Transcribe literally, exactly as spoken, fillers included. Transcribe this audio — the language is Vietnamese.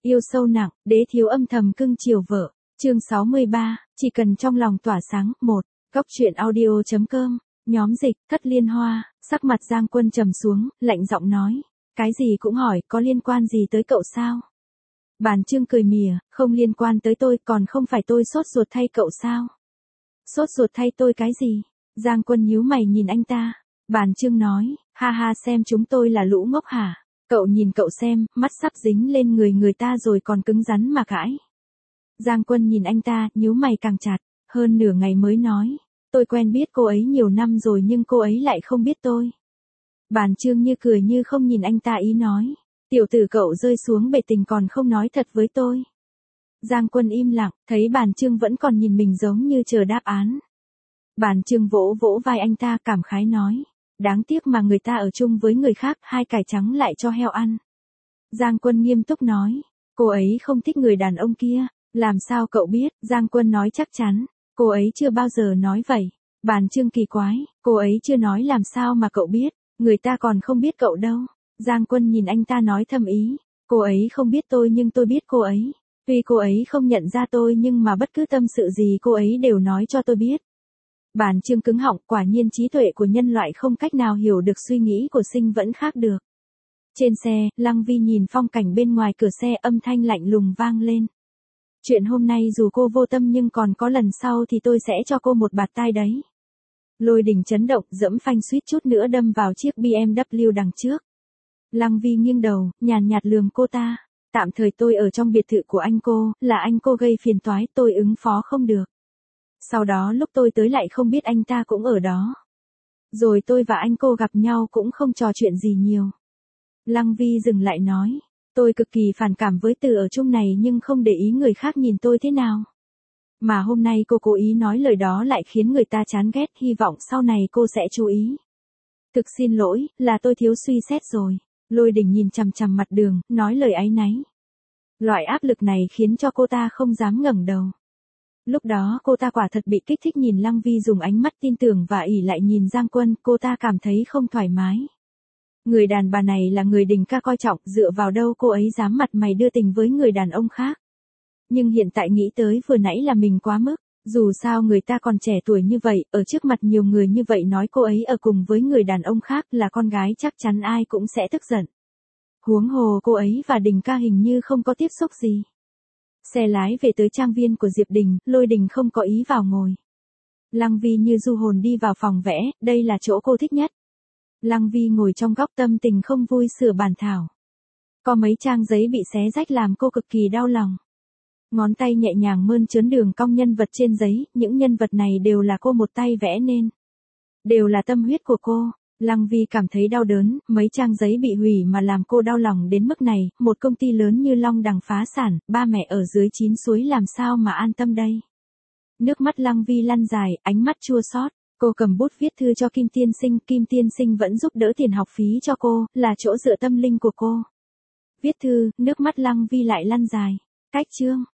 Yêu sâu nặng, đế thiếu âm thầm cưng chiều vợ. Chương sáu mươi ba, chỉ cần trong lòng tỏa sáng. Một. Góc truyện audio chấm com. Nhóm dịch, Thất Liên Hoa. Sắc mặt Giang Quân trầm xuống, lạnh giọng nói. Cái gì cũng hỏi, có liên quan gì tới cậu sao? Bàn Trương cười mỉa, không liên quan tới tôi, còn không phải tôi sốt ruột thay cậu sao? Sốt ruột thay tôi cái gì? Giang Quân nhíu mày nhìn anh ta. Bàn Trương nói, ha ha, xem chúng tôi là lũ ngốc hả? Cậu nhìn cậu xem, mắt sắp dính lên người người ta rồi còn cứng rắn mà cãi. Giang Quân nhìn anh ta, nhíu mày càng chặt, hơn nửa ngày mới nói, tôi quen biết cô ấy nhiều năm rồi nhưng cô ấy lại không biết tôi. Bàn Trương như cười như không nhìn anh ta ý nói, tiểu tử cậu rơi xuống bể tình còn không nói thật với tôi. Giang Quân im lặng, thấy Bàn Trương vẫn còn nhìn mình giống như chờ đáp án. Bàn Trương vỗ vỗ vai anh ta cảm khái nói, đáng tiếc mà người ta ở chung với người khác, hai cải trắng lại cho heo ăn. Giang Quân nghiêm túc nói, cô ấy không thích người đàn ông kia. Làm sao cậu biết? Giang Quân nói chắc chắn, cô ấy chưa bao giờ nói vậy. Bàn Trương kỳ quái, cô ấy chưa nói làm sao mà cậu biết, người ta còn không biết cậu đâu. Giang Quân nhìn anh ta nói thâm ý, cô ấy không biết tôi nhưng tôi biết cô ấy. Tuy cô ấy không nhận ra tôi nhưng mà bất cứ tâm sự gì cô ấy đều nói cho tôi biết. Bàn Trương cứng họng, quả nhiên trí tuệ của nhân loại không cách nào hiểu được suy nghĩ của sinh vẫn khác được. Trên xe, Lăng Vi nhìn phong cảnh bên ngoài cửa xe, âm thanh lạnh lùng vang lên. Chuyện hôm nay dù cô vô tâm nhưng còn có lần sau thì tôi sẽ cho cô một bạt tai đấy. Lôi Đình chấn động, dẫm phanh suýt chút nữa đâm vào chiếc bê em vê đằng trước. Lăng Vi nghiêng đầu, nhàn nhạt lườm cô ta. Tạm thời tôi ở trong biệt thự của anh cô, là anh cô gây phiền toái, tôi ứng phó không được. Sau đó lúc tôi tới lại không biết anh ta cũng ở đó. Rồi tôi và anh cô gặp nhau cũng không trò chuyện gì nhiều. Lăng Vi dừng lại nói. Tôi cực kỳ phản cảm với từ ở chung này nhưng không để ý người khác nhìn tôi thế nào. Mà hôm nay cô cố ý nói lời đó lại khiến người ta chán ghét, hy vọng sau này cô sẽ chú ý. Thực xin lỗi, là tôi thiếu suy xét rồi. Lôi Đình nhìn chằm chằm mặt đường, nói lời áy náy. Loại áp lực này khiến cho cô ta không dám ngẩng đầu. Lúc đó cô ta quả thật bị kích thích nhìn Lăng Vi dùng ánh mắt tin tưởng và ỷ lại nhìn Giang Quân, cô ta cảm thấy không thoải mái. Người đàn bà này là người Đình ca coi trọng, dựa vào đâu cô ấy dám mặt mày đưa tình với người đàn ông khác. Nhưng hiện tại nghĩ tới vừa nãy là mình quá mức, dù sao người ta còn trẻ tuổi như vậy, ở trước mặt nhiều người như vậy nói cô ấy ở cùng với người đàn ông khác là con gái chắc chắn ai cũng sẽ tức giận. Huống hồ cô ấy và Đình ca hình như không có tiếp xúc gì. Xe lái về tới trang viên của Diệp Đình, Lôi Đình không có ý vào ngồi. Lăng Vi như du hồn đi vào phòng vẽ, đây là chỗ cô thích nhất. Lăng Vi ngồi trong góc tâm tình không vui sửa bản thảo. Có mấy trang giấy bị xé rách làm cô cực kỳ đau lòng. Ngón tay nhẹ nhàng mơn trớn đường cong nhân vật trên giấy, những nhân vật này đều là cô một tay vẽ nên. Đều là tâm huyết của cô. Lăng Vi cảm thấy đau đớn, mấy trang giấy bị hủy mà làm cô đau lòng đến mức này, một công ty lớn như Long Đằng phá sản, ba mẹ ở dưới chín suối làm sao mà an tâm đây. Nước mắt Lăng Vi lăn dài, ánh mắt chua xót. Cô cầm bút viết thư cho Kim Tiên Sinh, Kim Tiên Sinh vẫn giúp đỡ tiền học phí cho cô, là chỗ dựa tâm linh của cô. Viết thư, nước mắt Lăng Vi lại lăn dài. Cách chương.